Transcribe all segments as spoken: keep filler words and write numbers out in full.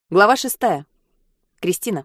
Глава шестая. Кристина.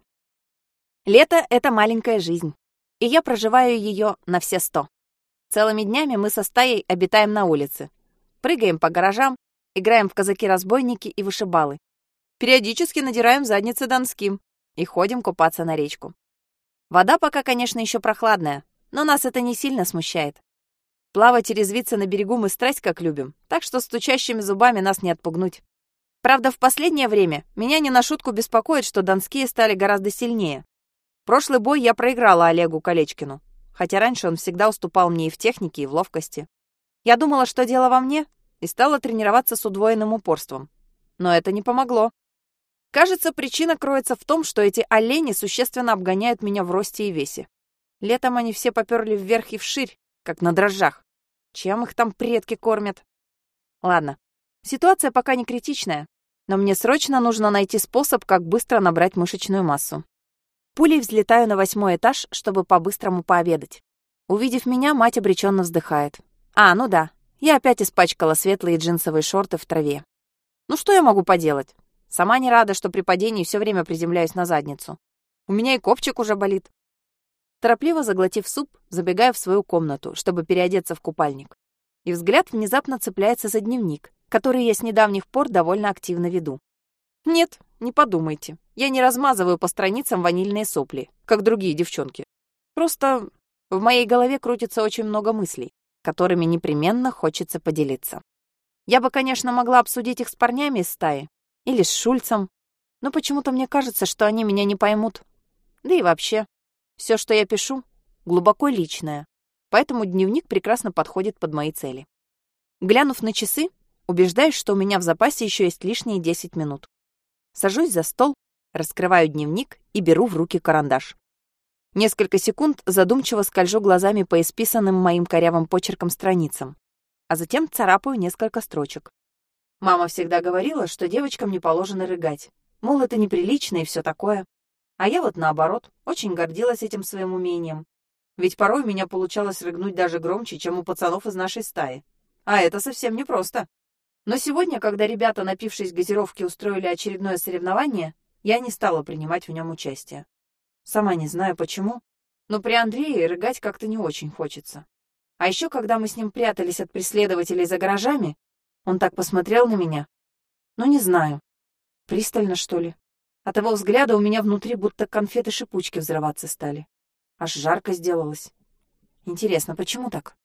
Лето — это маленькая жизнь, и я проживаю ее на все сто. Целыми днями мы со стаей обитаем на улице. Прыгаем по гаражам, играем в казаки-разбойники и вышибалы. Периодически надираем задницы донским и ходим купаться на речку. Вода пока, конечно, еще прохладная, но нас это не сильно смущает. Плавать и резвиться на берегу мы страсть как любим, так что стучащими зубами нас не отпугнуть. Правда, в последнее время меня не на шутку беспокоит, что донские стали гораздо сильнее. Прошлый бой я проиграла Олегу Колечкину, хотя раньше он всегда уступал мне и в технике, и в ловкости. Я думала, что дело во мне, и стала тренироваться с удвоенным упорством. Но это не помогло. Кажется, причина кроется в том, что эти олени существенно обгоняют меня в росте и весе. Летом они все поперли вверх и вширь, как на дрожжах. Чем их там предки кормят? Ладно, ситуация пока не критичная. Но мне срочно нужно найти способ, как быстро набрать мышечную массу. Пулей взлетаю на восьмой этаж, чтобы по-быстрому пообедать. Увидев меня, мать обреченно вздыхает. А, ну да, я опять испачкала светлые джинсовые шорты в траве. Ну что я могу поделать? Сама не рада, что при падении все время приземляюсь на задницу. У меня и копчик уже болит. Торопливо заглотив суп, забегаю в свою комнату, чтобы переодеться в купальник. И взгляд внезапно цепляется за дневник, который я с недавних пор довольно активно веду. Нет, не подумайте, я не размазываю по страницам ванильные сопли, как другие девчонки. Просто в моей голове крутится очень много мыслей, которыми непременно хочется поделиться. Я бы, конечно, могла обсудить их с парнями из стаи или с Шульцем, но почему-то мне кажется, что они меня не поймут. Да и вообще, все, что я пишу, глубоко личное, поэтому дневник прекрасно подходит под мои цели. Глянув на часы, убеждаюсь, что у меня в запасе еще есть лишние десять минут. Сажусь за стол, раскрываю дневник и беру в руки карандаш. Несколько секунд задумчиво скольжу глазами по исписанным моим корявым почерком страницам, а затем царапаю несколько строчек. Мама всегда говорила, что девочкам не положено рыгать, мол, это неприлично и все такое. А я вот наоборот, очень гордилась этим своим умением. Ведь порой у меня получалось рыгнуть даже громче, чем у пацанов из нашей стаи. А это совсем непросто. Но сегодня, когда ребята, напившись газировки, устроили очередное соревнование, я не стала принимать в нем участие. Сама не знаю почему, но при Андрее рыгать как-то не очень хочется. А еще, когда мы с ним прятались от преследователей за гаражами, он так посмотрел на меня. Ну, не знаю, пристально, что ли. От его взгляда у меня внутри будто конфеты-шипучки взрываться стали. Аж жарко сделалось. Интересно, почему так?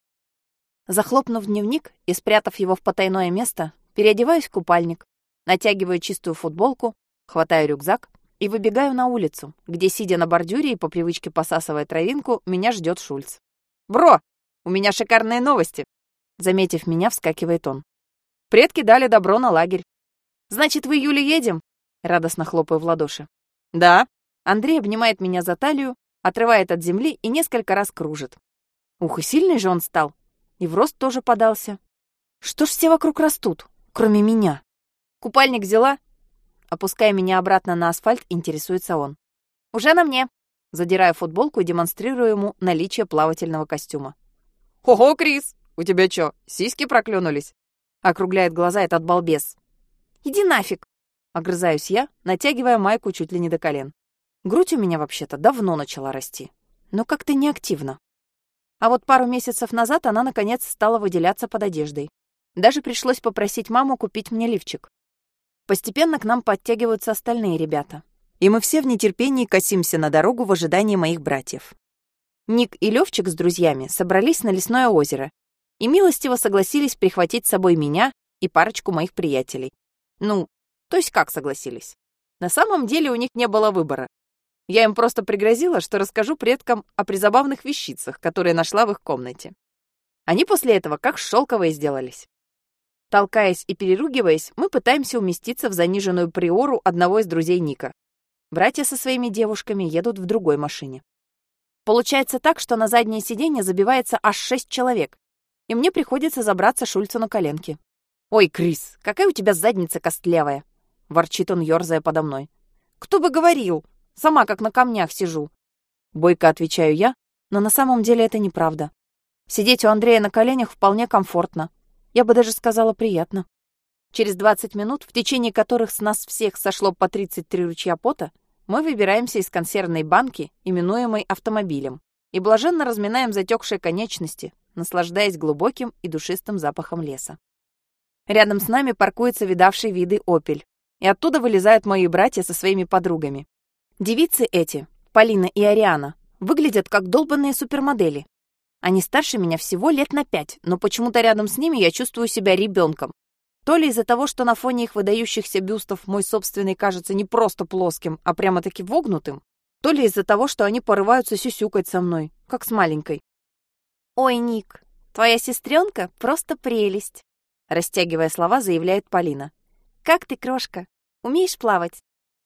Захлопнув дневник и спрятав его в потайное место, переодеваюсь в купальник, натягиваю чистую футболку, хватаю рюкзак и выбегаю на улицу, где, сидя на бордюре и по привычке посасывая травинку, меня ждет Шульц. «Бро, у меня шикарные новости!» Заметив меня, вскакивает он. «Предки дали добро на лагерь». «Значит, в июле едем?» Радостно хлопаю в ладоши. «Да». Андрей обнимает меня за талию, отрывает от земли и несколько раз кружит. Ух, и сильный же он стал. И в рост тоже подался. Что ж все вокруг растут, кроме меня? Купальник взяла? Опуская меня обратно на асфальт, интересуется он. Уже на мне. Задираю футболку и демонстрирую ему наличие плавательного костюма. Ого, Крис, у тебя чё, сиськи проклюнулись? Округляет глаза этот балбес. Иди нафиг. Огрызаюсь я, натягивая майку чуть ли не до колен. Грудь у меня вообще-то давно начала расти, но как-то неактивно. А вот пару месяцев назад она, наконец, стала выделяться под одеждой. Даже пришлось попросить маму купить мне лифчик. Постепенно к нам подтягиваются остальные ребята. И мы все в нетерпении косимся на дорогу в ожидании моих братьев. Ник и Левчик с друзьями собрались на лесное озеро и милостиво согласились прихватить с собой меня и парочку моих приятелей. Ну, то есть как согласились? На самом деле у них не было выбора. Я им просто пригрозила, что расскажу предкам о призабавных вещицах, которые нашла в их комнате. Они после этого как шелковые сделались. Толкаясь и переругиваясь, мы пытаемся уместиться в заниженную приору одного из друзей Ника. Братья со своими девушками едут в другой машине. Получается так, что на заднее сиденье забивается аж шесть человек, и мне приходится забраться Шульцу на коленки. «Ой, Крис, какая у тебя задница костлявая!» — ворчит он, ёрзая подо мной. «Кто бы говорил! Сама как на камнях сижу!» Бойко отвечаю я, но на самом деле это неправда. Сидеть у Андрея на коленях вполне комфортно. Я бы даже сказала, приятно. Через двадцать минут, в течение которых с нас всех сошло по тридцать три ручья пота, мы выбираемся из консервной банки, именуемой автомобилем, и блаженно разминаем затекшие конечности, наслаждаясь глубоким и душистым запахом леса. Рядом с нами паркуется видавший виды «Опель», и оттуда вылезают мои братья со своими подругами. Девицы эти, Полина и Ариана, выглядят как долбанные супермодели. Они старше меня всего лет на пять, но почему-то рядом с ними я чувствую себя ребенком. То ли из-за того, что на фоне их выдающихся бюстов мой собственный кажется не просто плоским, а прямо-таки вогнутым, то ли из-за того, что они порываются сюсюкать со мной, как с маленькой. «Ой, Ник, твоя сестренка просто прелесть», растягивая слова, заявляет Полина. «Как ты, крошка? Умеешь плавать?»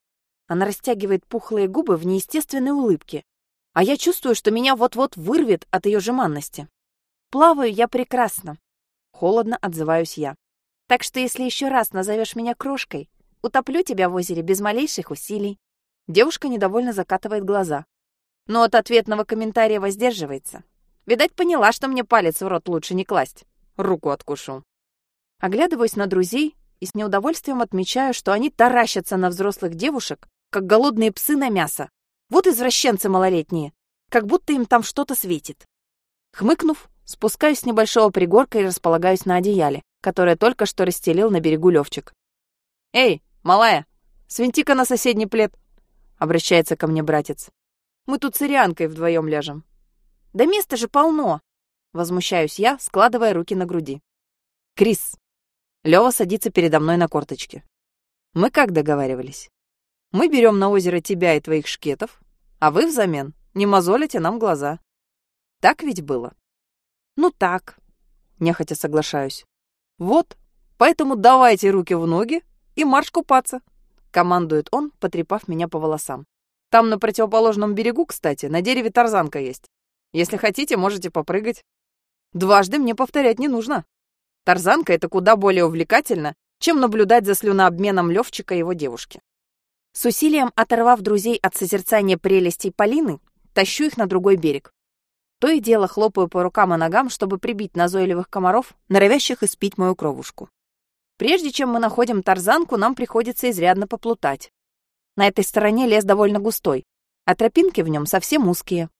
Она растягивает пухлые губы в неестественной улыбке, а я чувствую, что меня вот-вот вырвет от ее жеманности. «Плаваю я прекрасно», — холодно отзываюсь я. «Так что если еще раз назовешь меня крошкой, утоплю тебя в озере без малейших усилий». Девушка недовольно закатывает глаза, но от ответного комментария воздерживается. Видать, поняла, что мне палец в рот лучше не класть. Руку откушу. Оглядываюсь на друзей и с неудовольствием отмечаю, что они таращатся на взрослых девушек, как голодные псы на мясо. Вот извращенцы малолетние, как будто им там что-то светит. Хмыкнув, спускаюсь с небольшого пригорка и располагаюсь на одеяле, которое только что расстелил на берегу Левчик. «Эй, малая, свинти-ка на соседний плед!» — обращается ко мне братец. «Мы тут с Ирианкой вдвоем ляжем». «Да места же полно!» — возмущаюсь я, складывая руки на груди. «Крис!» — Лёва садится передо мной на корточки. «Мы как договаривались? Мы берем на озеро тебя и твоих шкетов, а вы взамен не мозолите нам глаза. Так ведь было?» «Ну так», — нехотя соглашаюсь. «Вот, поэтому давайте руки в ноги и марш купаться», — командует он, потрепав меня по волосам. «Там на противоположном берегу, кстати, на дереве тарзанка есть. Если хотите, можете попрыгать. Дважды мне повторять не нужно. Тарзанка — это куда более увлекательно, чем наблюдать за слюнообменом Левчика и его девушки». С усилием оторвав друзей от созерцания прелестей Полины, тащу их на другой берег. То и дело хлопаю по рукам и ногам, чтобы прибить назойливых комаров, норовящих испить мою кровушку. Прежде чем мы находим тарзанку, нам приходится изрядно поплутать. На этой стороне лес довольно густой, а тропинки в нем совсем узкие.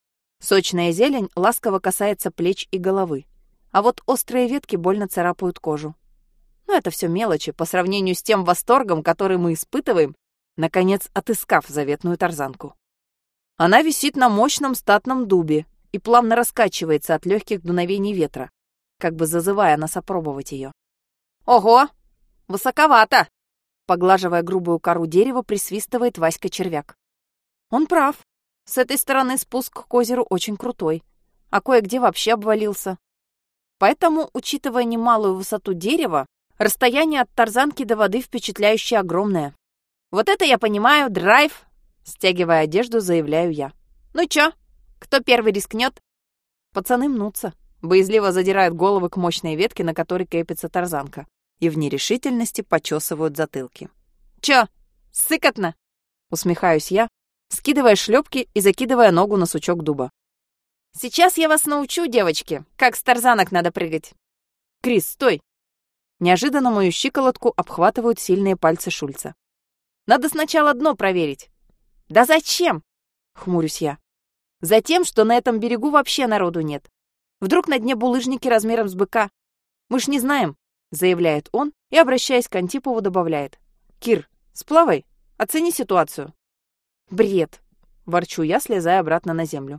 Сочная зелень ласково касается плеч и головы, а вот острые ветки больно царапают кожу. Но это все мелочи по сравнению с тем восторгом, который мы испытываем, наконец отыскав заветную тарзанку. Она висит на мощном статном дубе и плавно раскачивается от легких дуновений ветра, как бы зазывая нас опробовать ее. «Ого! Высоковато!» Поглаживая грубую кору дерева, присвистывает Васька-червяк. Он прав. С этой стороны спуск к озеру очень крутой, а кое-где вообще обвалился. Поэтому, учитывая немалую высоту дерева, расстояние от тарзанки до воды впечатляюще огромное. «Вот это я понимаю, драйв!» Стягивая одежду, заявляю я. «Ну чё, кто первый рискнет?» Пацаны мнутся, боязливо задирают головы к мощной ветке, на которой крепится тарзанка, и в нерешительности почесывают затылки. «Чё, сыкотно?» Усмехаюсь я, скидывая шлепки и закидывая ногу на сучок дуба. «Сейчас я вас научу, девочки, как с тарзанок надо прыгать!» «Крис, стой!» Неожиданно мою щиколотку обхватывают сильные пальцы Шульца. «Надо сначала дно проверить». «Да зачем?» — хмурюсь я. «Затем, что на этом берегу вообще народу нет. Вдруг на дне булыжники размером с быка. Мы ж не знаем», — заявляет он и, обращаясь к Антипову, добавляет. «Кир, сплавай, оцени ситуацию». «Бред», — ворчу я, слезая обратно на землю.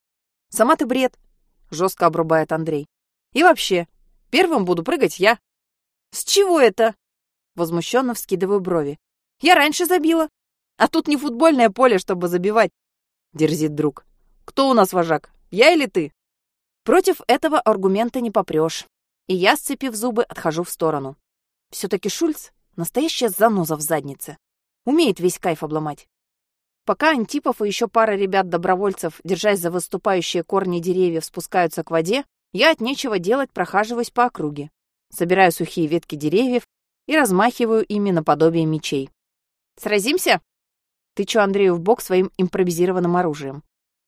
«Сама ты бред», — жестко обрубает Андрей. «И вообще, первым буду прыгать я». «С чего это?» Возмущенно вскидываю брови. «Я раньше забила. А тут не футбольное поле, чтобы забивать», — дерзит друг. «Кто у нас вожак, я или ты?» Против этого аргумента не попрешь. И я, сцепив зубы, отхожу в сторону. Все-таки Шульц — настоящая заноза в заднице. Умеет весь кайф обломать. Пока Антипов и еще пара ребят-добровольцев, держась за выступающие корни деревьев, спускаются к воде, я от нечего делать прохаживаюсь по округе. Собираю сухие ветки деревьев и размахиваю ими наподобие мечей. «Сразимся?» Тычу Андрею в бок своим импровизированным оружием.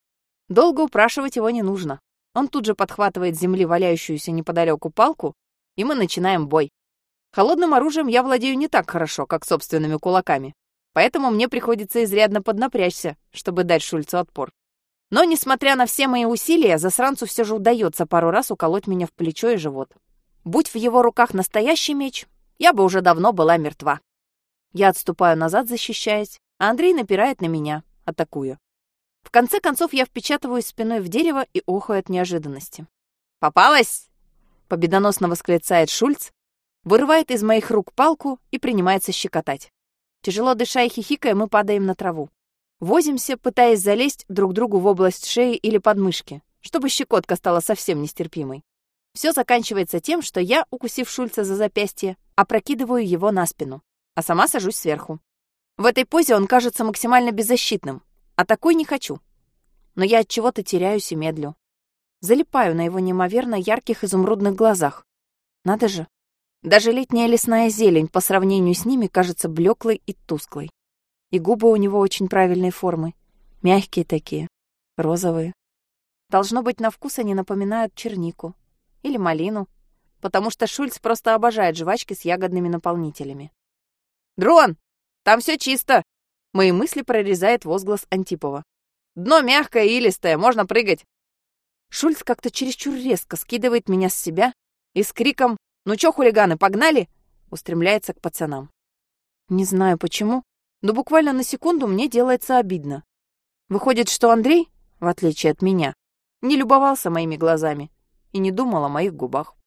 Долго упрашивать его не нужно. Он тут же подхватывает с земли валяющуюся неподалеку палку, и мы начинаем бой. Холодным оружием я владею не так хорошо, как собственными кулаками, поэтому мне приходится изрядно поднапрячься, чтобы дать Шульцу отпор. Но, несмотря на все мои усилия, засранцу все же удается пару раз уколоть меня в плечо и живот. Будь в его руках настоящий меч, я бы уже давно была мертва. Я отступаю назад, защищаясь, а Андрей напирает на меня, атакуя. В конце концов, я впечатываюсь спиной в дерево и охаю от неожиданности. «Попалась!» — победоносно восклицает Шульц, вырывает из моих рук палку и принимается щекотать. Тяжело дыша и хихикая, мы падаем на траву. Возимся, пытаясь залезть друг другу в область шеи или подмышки, чтобы щекотка стала совсем нестерпимой. Все заканчивается тем, что я, укусив Шульца за запястье, опрокидываю его на спину, а сама сажусь сверху. В этой позе он кажется максимально беззащитным, а такой не хочу. Но я от чего-то теряюсь и медлю. Залипаю на его неимоверно ярких изумрудных глазах. Надо же. Даже летняя лесная зелень по сравнению с ними кажется блеклой и тусклой. И губы у него очень правильной формы. Мягкие такие, розовые. Должно быть, на вкус они напоминают чернику. Или малину. Потому что Шульц просто обожает жвачки с ягодными наполнителями. «Дрон! Там все чисто!» Мои мысли прорезает возглас Антипова. «Дно мягкое и илистое, можно прыгать!» Шульц как-то чересчур резко скидывает меня с себя и с криком «Ну чё, хулиганы, погнали?» устремляется к пацанам. Не знаю почему, но буквально на секунду мне делается обидно. Выходит, что Андрей, в отличие от меня, не любовался моими глазами и не думал о моих губах.